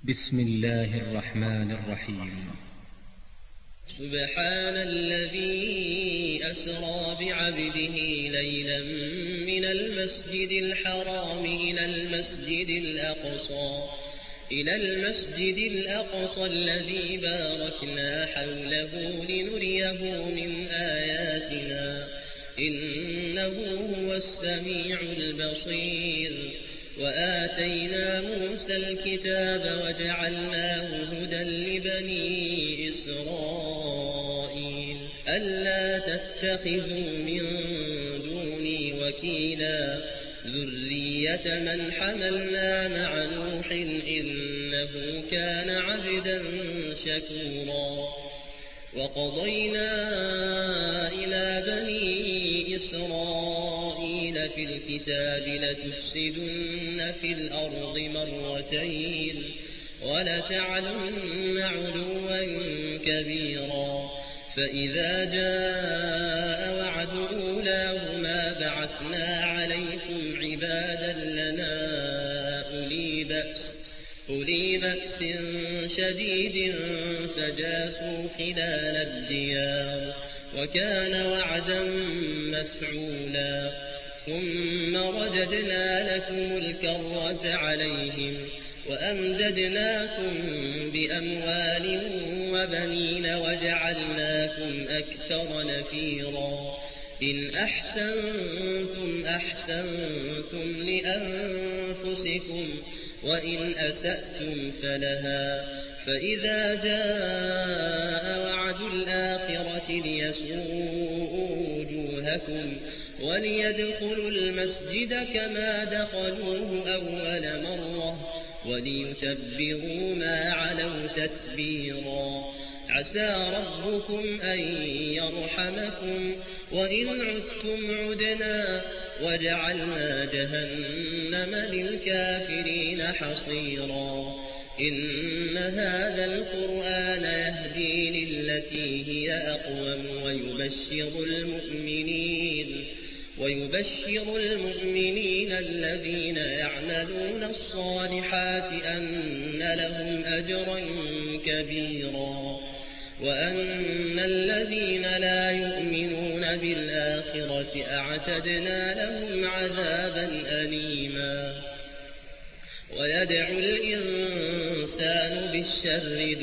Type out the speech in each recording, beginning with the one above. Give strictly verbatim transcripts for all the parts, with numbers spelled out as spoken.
بسم الله الرحمن الرحيم. سبحان الذي أسرى بعبده ليلا من المسجد الحرام إلى المسجد الأقصى إلى المسجد الأقصى الذي باركنا حوله لنريه من آياتنا إنه هو السميع البصير. وآتينا موسى الكتاب وجعلناه هدى لبني إسرائيل ألا تتخذوا من دوني وكيلا ذرية من حملنا مع نوح إنه كان عبدا شكورا. وقضينا إلى بني إسرائيل في الكتاب لتفسدن في الأرض مرتين ولتعلن علوا كبيرا. فإذا جاء وعد أولاهما بعثنا عليكم عبادا لنا أولي بأس أولي بأس شديد فجاسوا خلال الديار وكان وعدا مفعولا. ثم رددنا لكم الكرة عليهم وأمددناكم بأموال وبنين وجعلناكم أكثر نفيرا. إن أحسنتم أحسنتم لأنفسكم وإن أسأتم فلها. فإذا جاء وعد الآخرة ليسوءوا وجوهكم وليدخلوا المسجد كما دخلوه أول مرة وليتبروا ما علوا تتبيرا. عسى ربكم أن يرحمكم وإن عدتم عدنا وجعلنا جهنم للكافرين حصيرا. إن هذا القرآن يهدي للتي هي أقوم ويبشر المؤمنين ويبشر المؤمنين الذين يعملون الصالحات أن لهم أجرا كبيرا وأن الذين لا يؤمنون بالآخرة أعتدنا لهم عذابا أليما. ويدعو الإنسان بالشر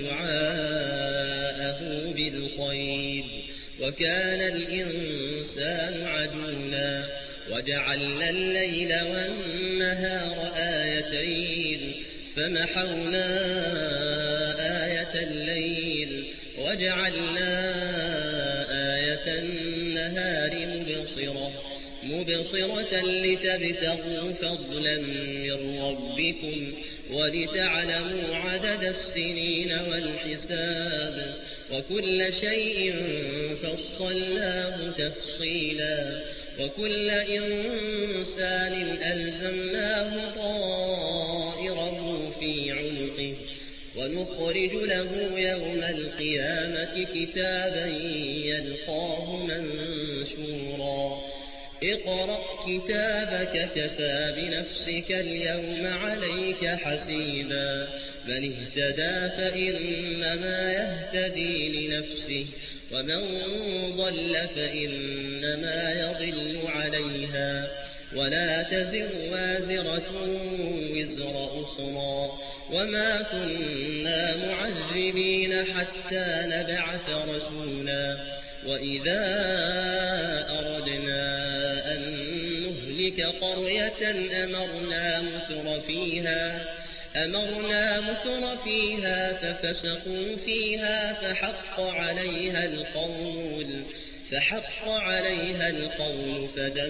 دعاءه بالخير وكان الإنسان عجولا. وجعلنا الليل والنهار آيتين فمحونا آية الليل وجعلنا آية النهار مبصرة مبصرة لتبتغوا فضلا من ربكم ولتعلموا عدد السنين والحساب وكل شيء فصلناه تفصيلا. وكل إنسان ألزمناه طائره في عنقه ونخرج له يوم القيامة كتابا يلقاه منشورا. اقرأ كتابك كفى بنفسك اليوم عليك حسيبا. من اهتدى فإنما يهتدي لنفسه ومن ضل فإنما يضل عليها ولا تزر وازرة وزر أخرى وما كنا معذبين حتى نبعث رسولا. وإذا أردنا أن نهلك قرية أمرنا متر فيها أمرنا متر فيها ففسقوا فيها فحق عليها القول فحق عليها القول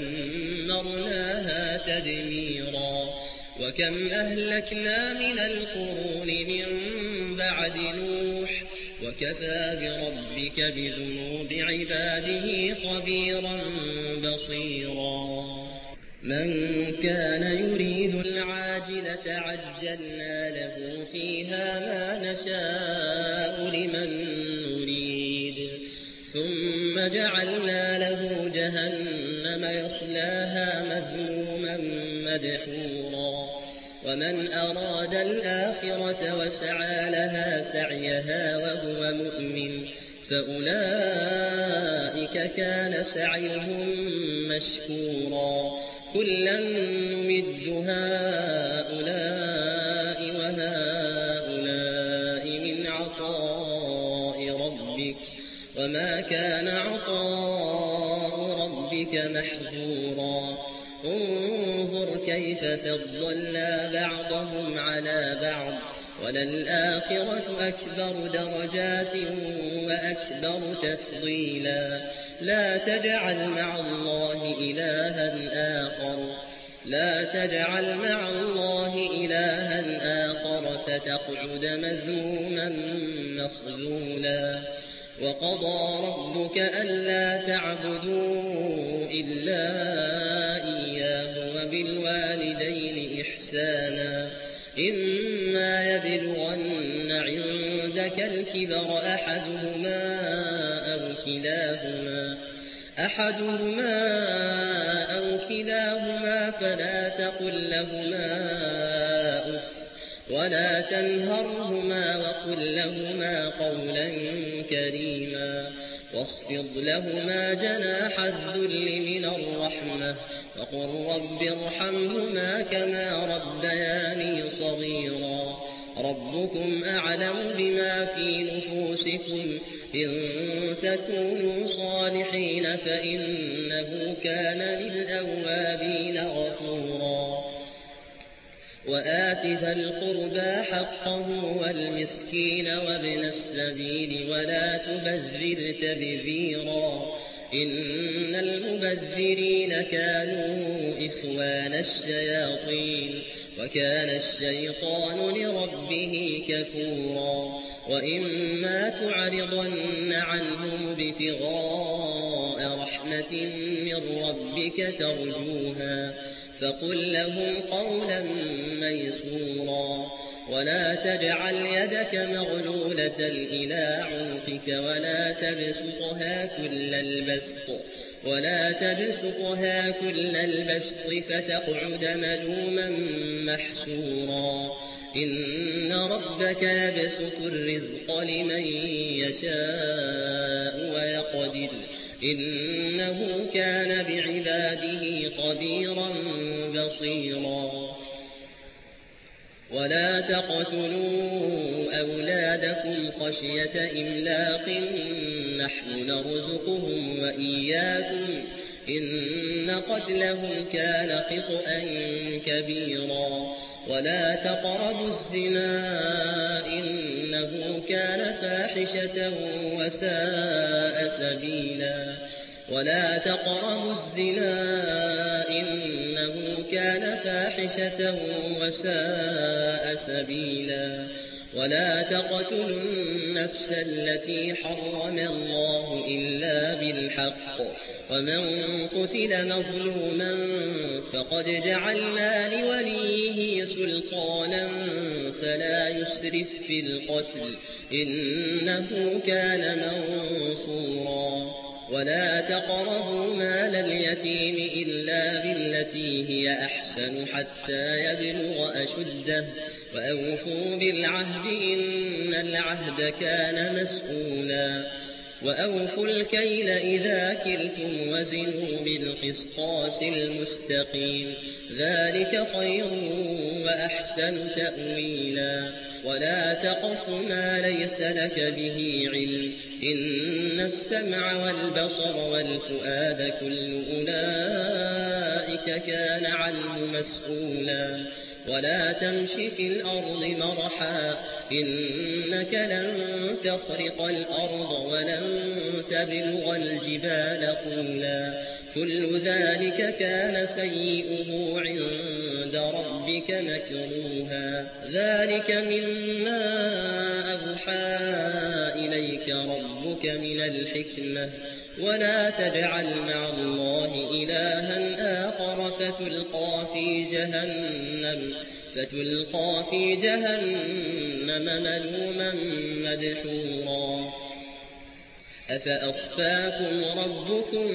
فدمرناها تدميرا. وكم أهلكنا من القرون من بعد نوح وكفى بربك بذنوب عباده خبيرا بصيرا. من كان يريد العاجلة عجلنا له فيها ما نشاء لمن نريد ثم جعلنا له جهنم يصلاها مذموما مدحورا ومن أراد الآخرة وسعى لها سعيها وهو مؤمن فأولئك كان سعيهم مشكورا كلا نمد هؤلاء وهؤلاء من عطاء ربك وما كان عطاء ربك محظورا انظر كيف فضلنا بعضهم على بعض وللآخرة أكبر درجات وأكبر تفضيلا لا تجعل مع الله إلها آخر لا تجعل مع الله إلها آخر فتقعد مذموما مخذولا وقضى ربك ألا تعبدوا إلا إياه وبالوالدين إحسانا إما يبلغن عندك الكبر أحدهما أو كلاهما أحدهما أو كلاهما فلا تقل لهما أف ولا تنهرهما وقل لهما قولا كريما واخفض لهما جناح الذل من الرحمة وقل رب ارحمهما كما ربياني صغيرا ربكم أعلم بما في نفوسكم إن تكونوا صالحين فإنه كان للأوابين غفورا وآت ذا القربى حقه والمسكين وابن السبيل ولا تبذر تبذيرا إن المبذرين كانوا إخوان الشياطين وكان الشيطان لربه كفورا وإما تعرضن عنهم ابتغاء رحمة من ربك ترجوها فقل لهم قولا ميسورا ولا تجعل يدك مغلولة إلى عنقك ولا تبسطها كل البسط ولا تبسطها كل البسط فتقعد ملوما محسورا إن ربك يبسط الرزق لمن يشاء ويقدر إنه كان بعباده خبيرا بصيرا ولا تقتلوا أولادكم خشية إملاق نحن نرزقهم وإياكم إن قتلهم كان خطأ كبيرا ولا تقربوا الزنا إنه كان فاحشة وساء سبيلا ولا تقربوا الزنا إنه كان فاحشة وساء سبيلا ولا تقتلوا النفس التي حرم الله إلا بالحق ومن قتل مظلوما فقد جعلنا لوليه سلطانا فلا يسرف في القتل إنه كان منصورا ولا تقربوا مال اليتيم إلا بالتي هي أحسن حتى يبلغ أشده وأوفوا بالعهد إن العهد كان مسؤولا وأوفوا الكيل إذا كلتم وزنوا بالقسطاس المستقيم ذلك خير وأحسن تأويلا ولا تقف ما ليس لك به علم إن السمع والبصر والفؤاد كل أولئك كان عنه مسؤولا ولا تمش في الأرض مرحا إنك لن تخرق الأرض ولن تبلغ الجبال طولا كل ذلك كان سيئه عند ربك مكروها ذلك مما أوحى إليك ربك من الحكمة ولا تجعل مع الله إلها آخر فتلقى في جهنم فتلقى في جهنم ملوما مدحورا أفأصفاكم ربكم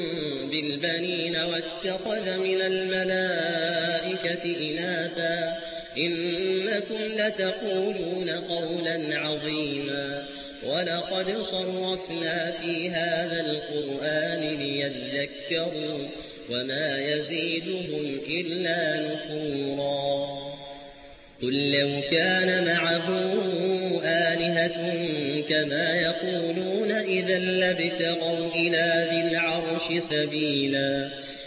بالبنين واتخذ من الملائكة إناثا إنكم لتقولون قولا عظيما ولقد صرفنا في هذا القرآن ليذكروا وما يزيدهم إلا نفورا قل لو كان معه آلهة كما يقولون إذا لابتغوا إلى ذي العرش سبيلا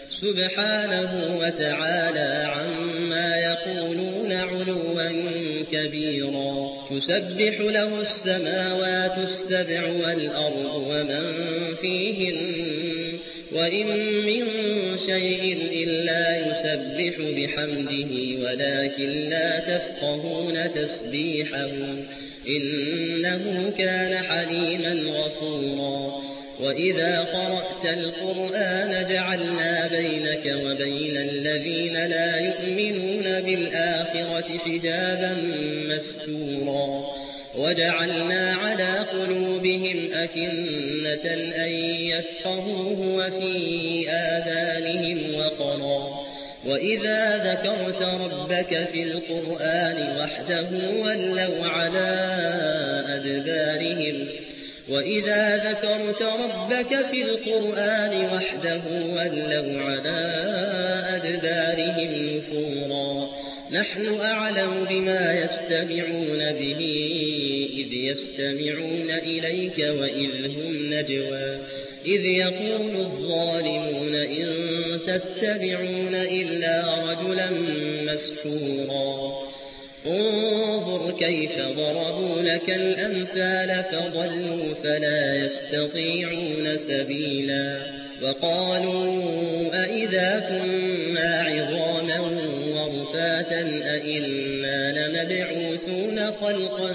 سبحانه وتعالى عما يقولون علوا كبيرا تسبح له السماوات السبع والأرض ومن فيهن وإن من شيء إلا يسبح بحمده ولكن لا تفقهون تسبيحهم إنه كان حليما غفورا وإذا قرأت القرآن جعلنا بينك وبين الذين لا يؤمنون بالآخرة حجابا مستورا وجعلنا على قلوبهم أكنة أن يفقهوه وفي آذانهم وقرا وإذا ذكرت ربك في القرآن وحده ولوا على أدبارهم وإذا ذكرت ربك في القرآن وحده ولوا على أدبارهم نفورا نحن أعلم بما يستمعون به إذ يستمعون إليك وإذ هم نجوى إذ يقول الظالمون إن تتبعون إلا رجلا مسحورا انظر كيف ضربوا لك الأمثال فضلوا فلا يستطيعون سبيلا وقالوا أئذا كنا عظاما ورفاتا أئنا لمبعوثون خلقا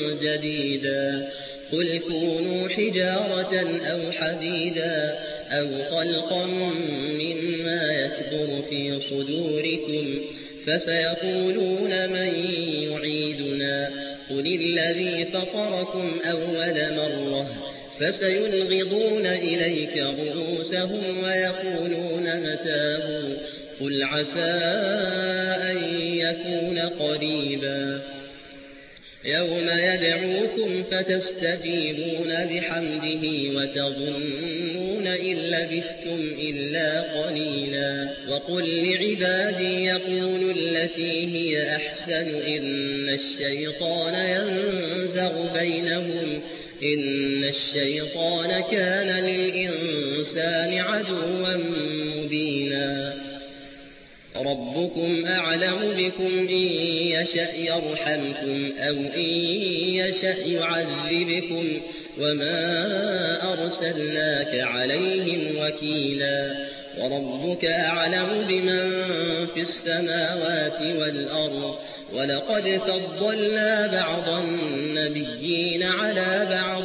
جديدا قل كونوا حجارة أو حديدا أو خلقا مما يكبر في صدوركم فسيقولون من يعيدنا قل الذي فطركم أول مرة فسينغضون إليك رؤوسهم ويقولون متاه قل عسى أن يكون قريبا يوم يدعوكم فتستجيبون بحمده وتظنون إن لبثتم إلا قليلا وقل لعبادي يقولوا التي هي أحسن إن الشيطان ينزغ بينهم إن الشيطان كان للإنسان عدوا مبينا ربكم أعلم بكم إن يشأ يرحمكم أو إن يشأ يعذبكم وما أرسلناك عليهم وكيلا وربك أعلم بمن في السماوات والأرض ولقد فضلنا بعض النبيين على بعض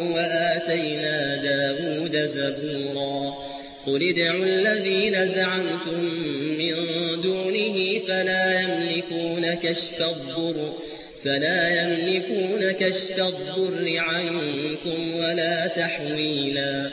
وآتينا داود زبورا قل ادعوا الذين زعمتم من دونه فلا يملكون كشف الضر فلا يملكون كشف الضر عنكم ولا تحويلا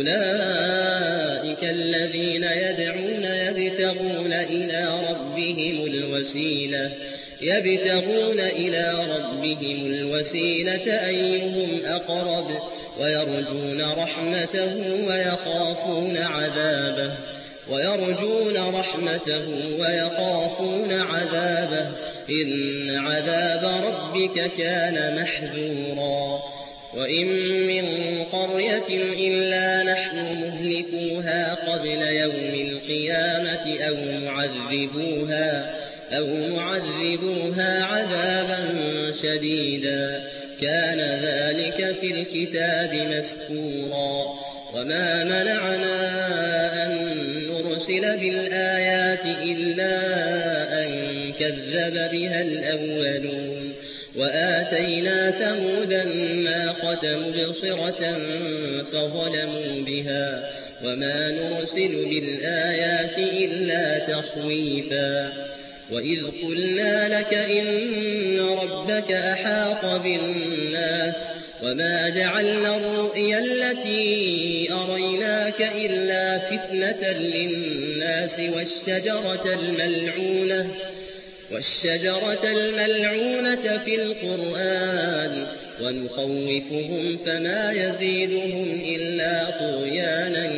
أولئك الذين يدعون يبتغون إلى ربهم الوسيلة يبتغون إلى ربهم الوسيلة أيهم أقرب ويرجون رحمته ويخافون عذابه ويرجون رحمته ويخافون عذابه إن عذاب ربك كان محذورا وإن من قرية إلا نحن مهلكوها قبل يوم القيامة أو معذبوها أو معذبوها عذابا شديدا كان ذلك في الكتاب مسكورا وما منعنا أن نرسل بالآيات إلا أن كذب بها الأولون وآتينا ثمود الناقة مبصرة فظلموا بها وما نرسل بالآيات إلا تخويفا وإذ قلنا لك إن ربك أحاط بالناس وما جعلنا الرؤيا التي أريناك إلا فتنة للناس والشجرة الملعونة والشجرة الملعونة في القرآن ونخوفهم فما يزيدهم إلا طغيانا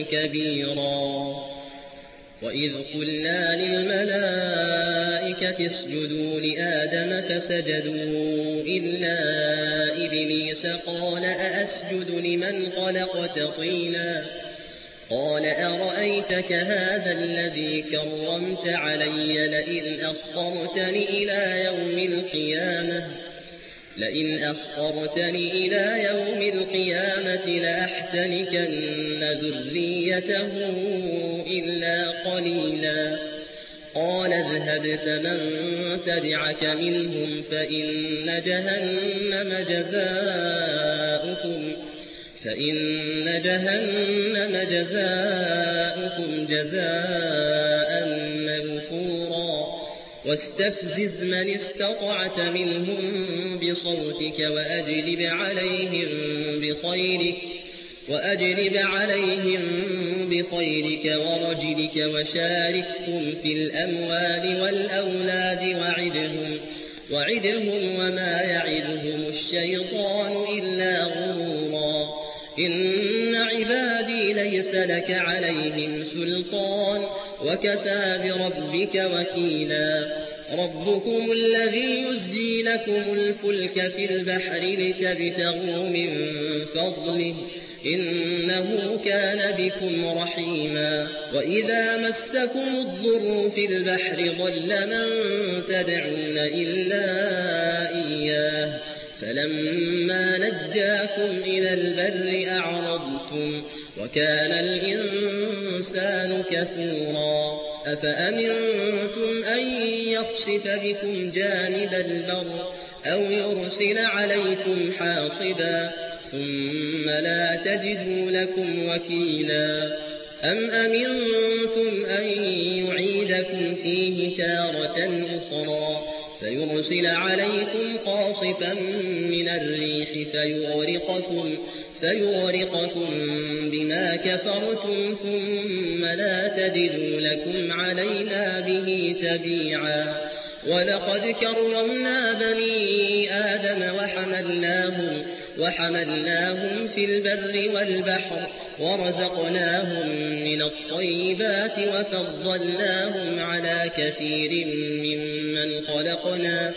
كبيرا. وإذ قلنا للملائكة اسجدوا لآدم فسجدوا إلا إبليس قال أأسجد لمن خلقت طينا قال أرأيتك هذا الذي كرمت علي لئن أخرتني إلى يوم القيامة لئن أخرتني إلى يوم القيامة لأحتنكن ذريته إلا قليلا. قال اذهب فمن تبعك منهم فإن جهنم جزاؤكم فإن جهنم جزاؤكم جزاء موفورا. واستفزز من استطعت منهم بصوتك وأجلب عليهم بخيلك وأجلب عليهم بخيلك ورجلك وشاركهم في الأموال والأولاد وعدهم وعدهم وما يعدهم الشيطان إلا غرورا. إن عبادي ليس لك عليهم سلطان وكفى بربك وكيلا. ربكم الذي يزجي لكم الفلك في البحر لتبتغوا من فضله إنه كان بكم رحيما. وإذا مسكم الضر في البحر ضل من تدعون إلا إياه فلما نجاكم إلى البر أعرضتم وكان الإنسان كفورا. أفأمنتم أن يخسف بكم جانب البر أو يرسل عليكم حاصبا ثم لا تجدوا لكم وكيلا. أم أمنتم أن يعيدكم فيه تارة أخرى فيرسل عليكم قاصفا من الريح فيغرقكم, فيغرقكم بما كفرتم ثم لا تجدوا لكم علينا به تبيعا. ولقد كرمنا بني آدم وحملناهم, وحملناهم في البر والبحر ورزقناهم من الطيبات وفضلناهم على كثير ممن خلقنا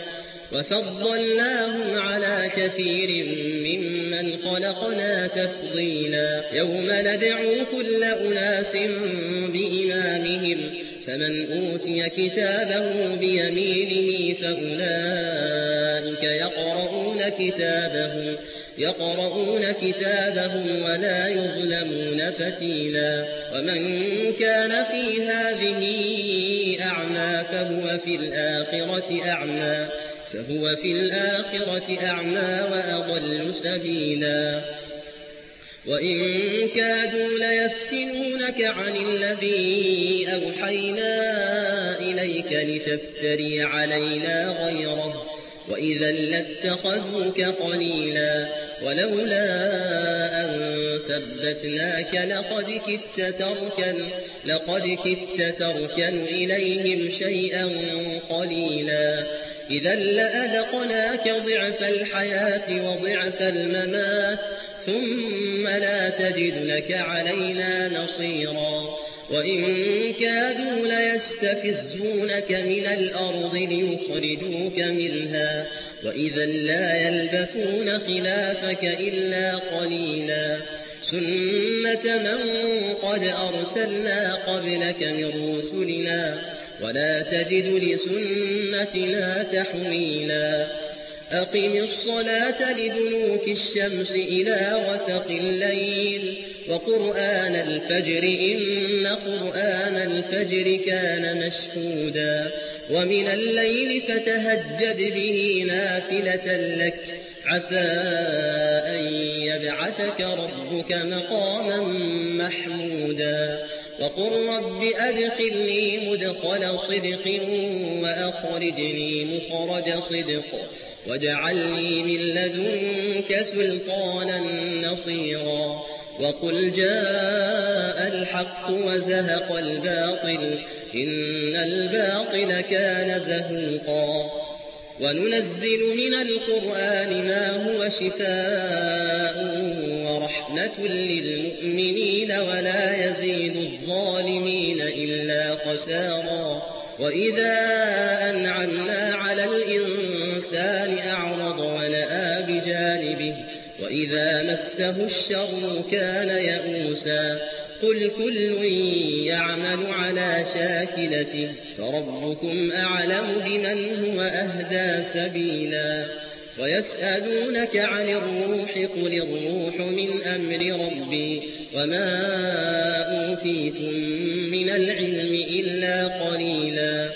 وفضلناهم على كثير ممن خلقنا تفضيلا. يوم ندعو كل أناس بإمامهم فمن أوتي كتابه بيمينه فأولئك يقرؤون كتابهم, يقرؤون كتابهم ولا يظلمون فتيلا. ومن كان في هذه أعمى فهو في الآخرة أعمى فهو في الآخرة أعمى وأضل سبيلا. وإن كادوا ليفتنونك عن الذي أوحينا إليك لتفتري علينا غيره وإذا لاتخذوك خليلا. ولولا أن ثبتناك لقد كدت تركن, لقد كدت تركن إليهم شيئا قليلا. إذا لأذقناك ضعف الحياة وضعف الممات ثم لا تجد لك علينا نصيرا. وإن كادوا ليستفزونك من الأرض ليخرجوك منها وإذا لا يلبثون خلافك إلا قليلا. سنة من قد أرسلنا قبلك من رسلنا ولا تجد لسنتنا تحويلا. أقم الصلاة لدلوك الشمس إلى غسق الليل وقرآن الفجر إن قرآن الفجر كان مشهودا. ومن الليل فتهجد به نافلة لك عسى أن يبعثك ربك مقاما محمودا. وقل رب أدخلني مدخل صدق وأخرجني مخرج صدق واجعلني من لدنك سلطانا نصيرا. وقل جاء الحق وزهق الباطل إن الباطل كان زهوقا وننزل من القرآن ما هو شفاء ورحمة للمؤمنين ولا يزيد الظالمين إلا خسارا وإذا أنعمنا على الإنسان أعرض ونأى بجانبه وإذا مسه الشر كان يئوسا قل كل يعمل على شاكلته فربكم أعلم بمن هو أهدى سبيلا ويسألونك عن الروح قل الروح من أمر ربي وما أوتيتم من العلم إلا قليلا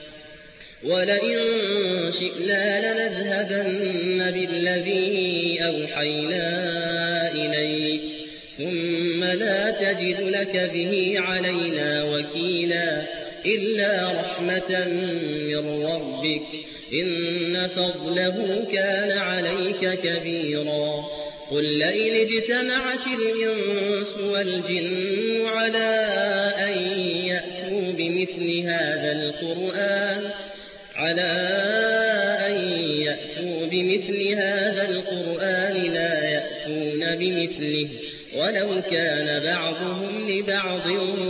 ولئن شئنا لنذهبن بالذي أوحينا إليك ثم لا تجد لك به علينا وكيلا إلا رحمة من ربك إن فضله كان عليك كبيرا قل لئن اجتمعت الإنس والجن على أن يأتوا بمثل هذا القرآن على أن يأتوا بمثل هذا القرآن لا يأتون بمثله ولو كان بعضهم لبعض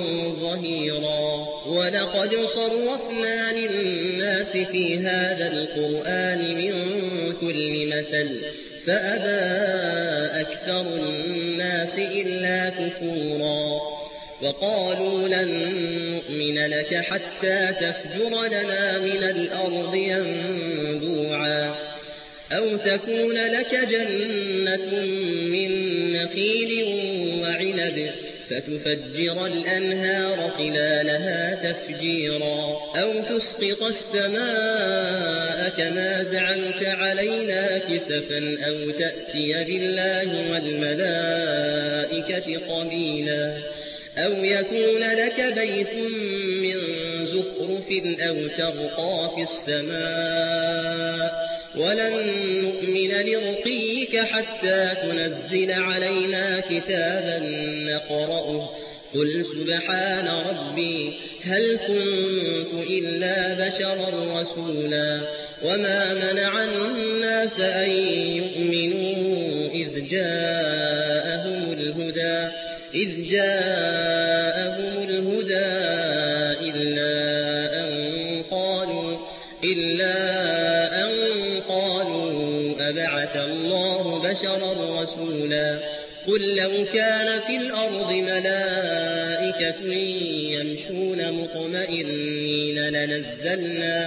ظهيرا ولقد صرفنا للناس في هذا القرآن من كل مثل فأبى أكثر الناس إلا كفورا وقالوا لن نؤمن لك حتى تفجر لنا من الأرض ينبوعا أو تكون لك جنة من نخيل وعنب فتفجر الأنهار خلالها تفجيرا أو تسقط السماء كما زعمت علينا كسفا أو تأتي بالله والملائكة قبيلا أو يكون لك بيت من زخرف أو ترقى في السماء ولن نؤمن لرقيك حتى تنزل علينا كتابا نقرأه قل سبحان ربي هل كنت إلا بشرا رسولا وما منع الناس أن يؤمنوا إذ جاءهم الهدى إذ جاءهم الهدى إلا أن قالوا إلا أن قالوا أبعث الله بشرا رسولا قل لو كان في الأرض ملائكة يمشون مطمئنين لنزلنا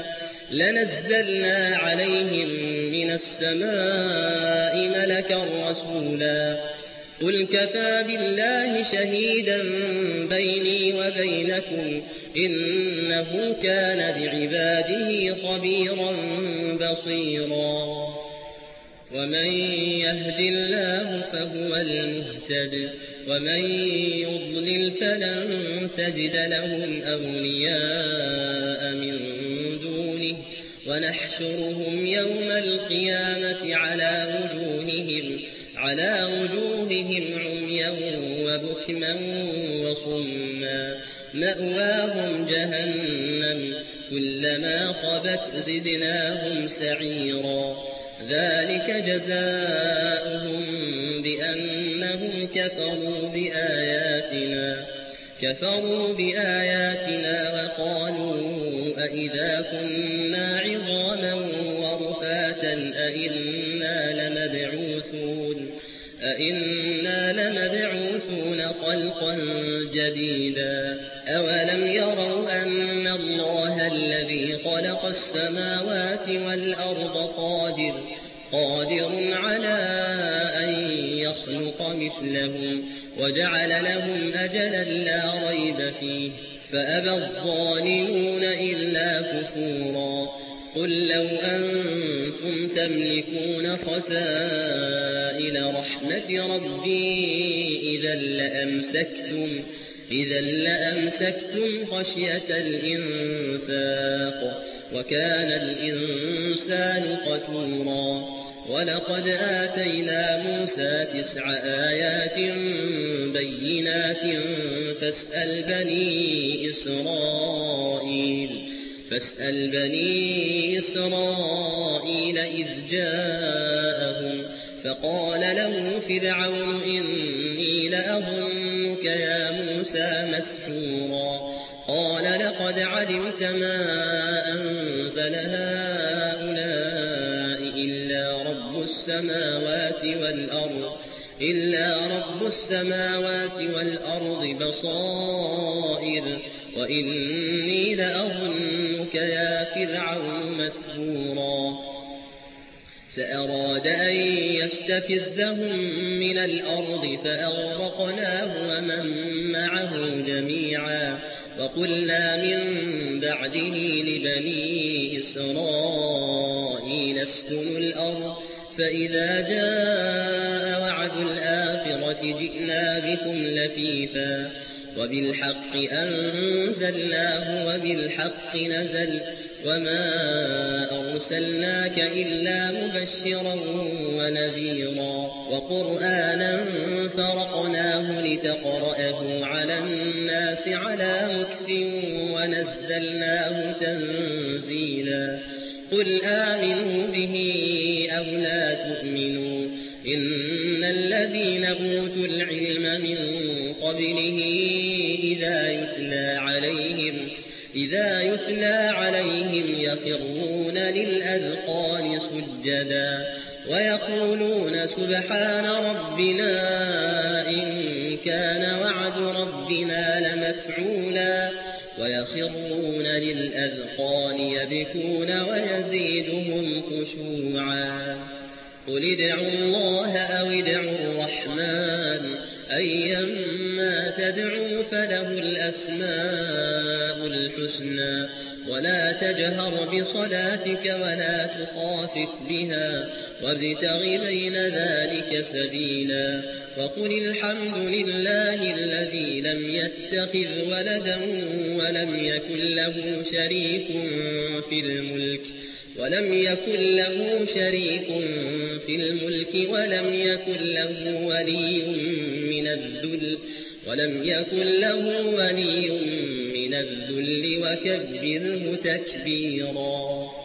لنزلنا عليهم من السماء ملكا رسولا قل كفى بالله شهيدا بيني وبينكم إنه كان بعباده خبيرا بصيرا ومن يهد الله فهو المهتد ومن يضلل فلن تجد لهم أولياء من دونه ونحشرهم يوم القيامة على وجوههم على وجوههم عميا وبكما وصما مأواهم جهنم كلما خبت زدناهم سعيرا ذلك جزاؤهم بأنهم كفروا بآياتنا كفروا بآياتنا وقالوا أئذا كنا عظاما ورفاتا أئنا لمبعوثون أئنا لمبعوثون خلقا جديدا أولم يروا أن الله الذي خلق السماوات والأرض قادر قادر على أن يخلق مثلهم وجعل لهم أجلا لا ريب فيه فأبى الظالمون إلا كفورا قل لو أنتم تملكون خزائن رحمة ربي إذا لأمسكتم إذا لأمسكتم خشية الإنفاق وكان الإنسان قتورا ولقد آتينا موسى تسع آيات بينات فاسأل بني إسرائيل فاسأل بني إسرائيل إذ جاءهم فقال له فرعون إني لأظنك يا موسى مسحورا قال لقد علمت ما أنزل هؤلاء إلا رب السماوات والأرض إلا رب السماوات والأرض بصائر وإني لأظنك يا فرعون مثبورا فأراد أن يستفزهم من الأرض فأغرقناه ومن معه جميعا وقلنا من بعده لبني إسرائيل اسكنوا الأرض فإذا جاء وعد الآخرة جئنا بكم لفيفا وبالحق أنزلناه وبالحق نزل وما أرسلناك إلا مبشرا ونذيرا وقرآنا فرقناه لتقرأه على الناس على مكث ونزلناه تنزيلا قل آمنوا به أو لا تؤمنوا إن الذين أوتوا العلم من قبله إذا يتلى عليهم إذا يتلى عليهم يخرون للأذقان سجدا ويقولون سبحان ربنا إن كان وعد ربنا لمفعولا ويخرون للأذقان يبكون ويزيدهم خشوعا قل ادعوا الله أو ادعوا الرحمن أيما تدعوا فله الأسماء الحسنى ولا تجهر بصلاتك ولا تخافت بها وابتغ بين ذلك سبيلا وقل الحمد لله الذي لم يتخذ ولدا ولم يكن له شريك في الملك ولم يكن له شريك في الملك ولم يكن له ولي من الذل ولم يكن له ولي من الذل وكبره تكبيرا.